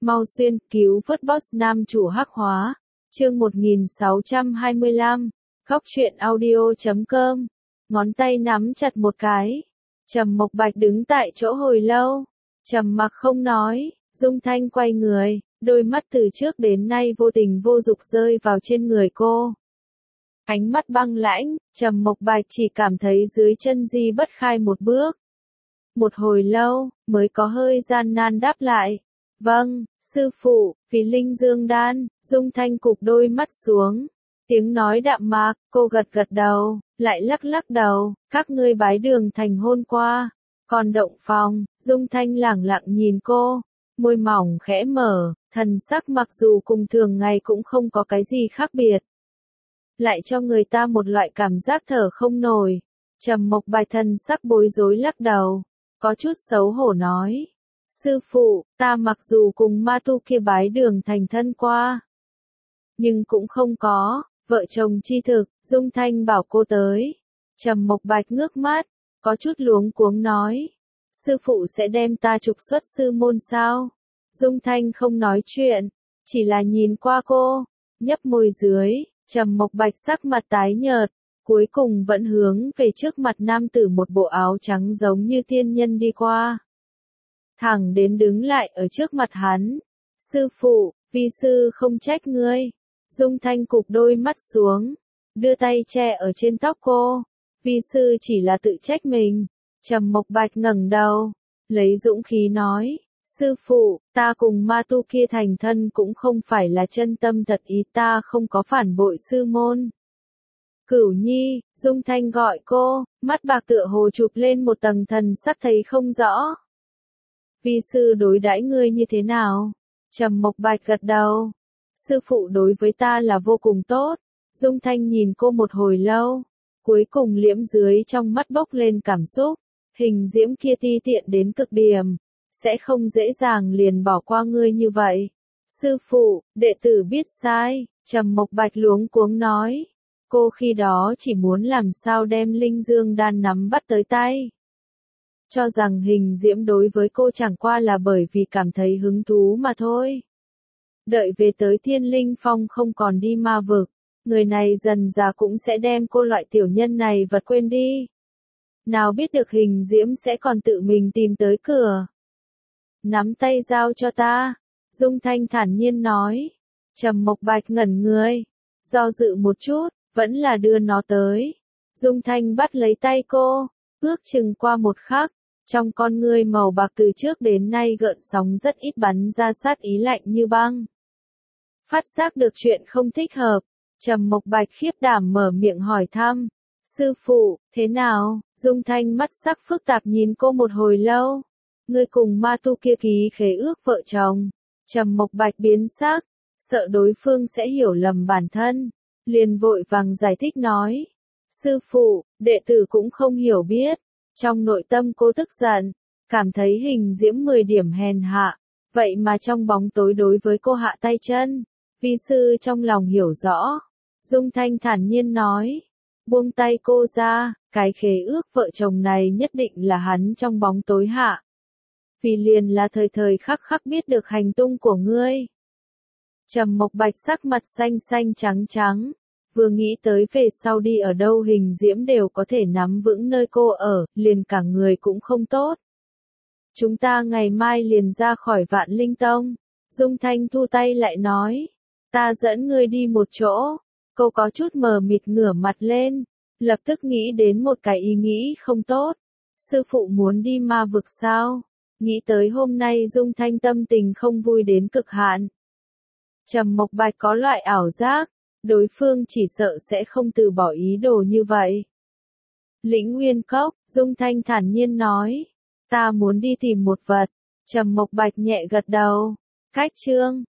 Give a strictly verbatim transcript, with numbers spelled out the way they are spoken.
Mau xuyên, cứu vớt boss nam chủ hắc hóa. Chương một nghìn sáu trăm hai mươi lăm. Góc truyện audio chấm com. Ngón tay nắm chặt một cái. Trầm Mộc Bạch đứng tại chỗ hồi lâu, trầm mặc không nói. Dung Thanh quay người, đôi mắt từ trước đến nay vô tình vô dục rơi vào trên người cô. Ánh mắt băng lãnh, Trầm Mộc Bạch chỉ cảm thấy dưới chân Di Bất Khai một bước. Một hồi lâu, mới có hơi gian nan đáp lại. Vâng, sư phụ, vì Linh Dương Đan. Dung Thanh cụp đôi mắt xuống. Tiếng nói đạm mạc, cô gật gật đầu, lại lắc lắc đầu. Các ngươi bái đường thành hôn qua. Còn động phòng, Dung Thanh lẳng lặng nhìn cô. Môi mỏng khẽ mở, thần sắc mặc dù cùng thường ngày cũng không có cái gì khác biệt. Lại cho người ta một loại cảm giác thở không nổi. Trầm Mộc Bạch thần sắc bối rối lắc đầu, có chút xấu hổ nói. Sư phụ, ta mặc dù cùng ma tu kia bái đường thành thân qua, nhưng cũng không có vợ chồng chi thực. Dung Thanh bảo cô tới. Trầm Mộc Bạch ngước mắt, có chút luống cuống nói. Sư phụ sẽ đem ta trục xuất sư môn sao? Dung Thanh không nói chuyện, chỉ là nhìn qua cô, nhấp môi dưới. Trầm Mộc Bạch sắc mặt tái nhợt, cuối cùng vẫn hướng về trước mặt nam tử một bộ áo trắng giống như tiên nhân đi qua. Thẳng đến đứng lại ở trước mặt hắn. Sư phụ, vi sư không trách ngươi. Dung Thanh cụp đôi mắt xuống, đưa tay che ở trên tóc cô. Vi sư chỉ là tự trách mình. Trầm Mộc Bạch ngẩng đầu, lấy dũng khí nói. Sư phụ, ta cùng ma tu kia thành thân cũng không phải là chân tâm thật ý, ta không có phản bội sư môn. Cửu Nhi, Dung Thanh gọi cô, mắt bạc tựa hồ chụp lên một tầng thần sắc thấy không rõ. Vi sư đối đãi ngươi như thế nào? Trầm Mộc Bạch gật đầu. Sư phụ đối với ta là vô cùng tốt. Dung Thanh nhìn cô một hồi lâu, cuối cùng liễm dưới trong mắt bốc lên cảm xúc. Hình diễm kia ti tiện đến cực điểm, sẽ không dễ dàng liền bỏ qua ngươi như vậy. Sư phụ, đệ tử biết sai. Trầm Mộc Bạch luống cuống nói. Cô khi đó chỉ muốn làm sao đem Linh Dương Đan nắm bắt tới tay. Cho rằng hình diễm đối với cô chẳng qua là bởi vì cảm thấy hứng thú mà thôi. Đợi về tới Thiên Linh Phong không còn đi ma vực, người này dần dà cũng sẽ đem cô loại tiểu nhân này vật quên đi. Nào biết được hình diễm sẽ còn tự mình tìm tới cửa. Nắm tay giao cho ta. Dung Thanh thản nhiên nói. Trầm Mộc Bạch ngẩn người, do dự một chút, vẫn là đưa nó tới. Dung Thanh bắt lấy tay cô, ước chừng qua một khắc, trong con ngươi màu bạc từ trước đến nay gợn sóng rất ít bắn ra sát ý lạnh như băng. Phát giác được chuyện không thích hợp, Trầm Mộc Bạch khiếp đảm mở miệng hỏi thăm. Sư phụ, thế nào? Dung Thanh mắt sắc phức tạp nhìn cô một hồi lâu. Ngươi cùng ma tu kia ký khế ước vợ chồng. Trầm Mộc Bạch biến sắc, sợ đối phương sẽ hiểu lầm bản thân, liền vội vàng giải thích nói. Sư phụ, đệ tử cũng không hiểu biết. Trong nội tâm cô tức giận, cảm thấy hình diễm mười điểm hèn hạ, vậy mà trong bóng tối đối với cô hạ tay chân. Vi sư trong lòng hiểu rõ. Dung Thanh thản nhiên nói. Buông tay cô ra, cái khế ước vợ chồng này nhất định là hắn trong bóng tối hạ. Vì liền là thời thời khắc khắc biết được hành tung của ngươi. Trầm Mộc Bạch sắc mặt xanh xanh trắng trắng, vừa nghĩ tới về sau đi ở đâu hình diễm đều có thể nắm vững nơi cô ở, liền cả người cũng không tốt. Chúng ta ngày mai liền ra khỏi Vạn Linh Tông. Dung Thanh thu tay lại nói. Ta dẫn ngươi đi một chỗ. Cô có chút mờ mịt ngửa mặt lên, lập tức nghĩ đến một cái ý nghĩ không tốt. Sư phụ muốn đi ma vực sao? Nghĩ tới hôm nay Dung Thanh tâm tình không vui đến cực hạn. Trầm Mộc Bạch có loại ảo giác, đối phương chỉ sợ sẽ không từ bỏ ý đồ như vậy. Lĩnh Nguyên Cốc, Dung Thanh thản nhiên nói. Ta muốn đi tìm một vật. Trầm Mộc Bạch nhẹ gật đầu. Cách chương.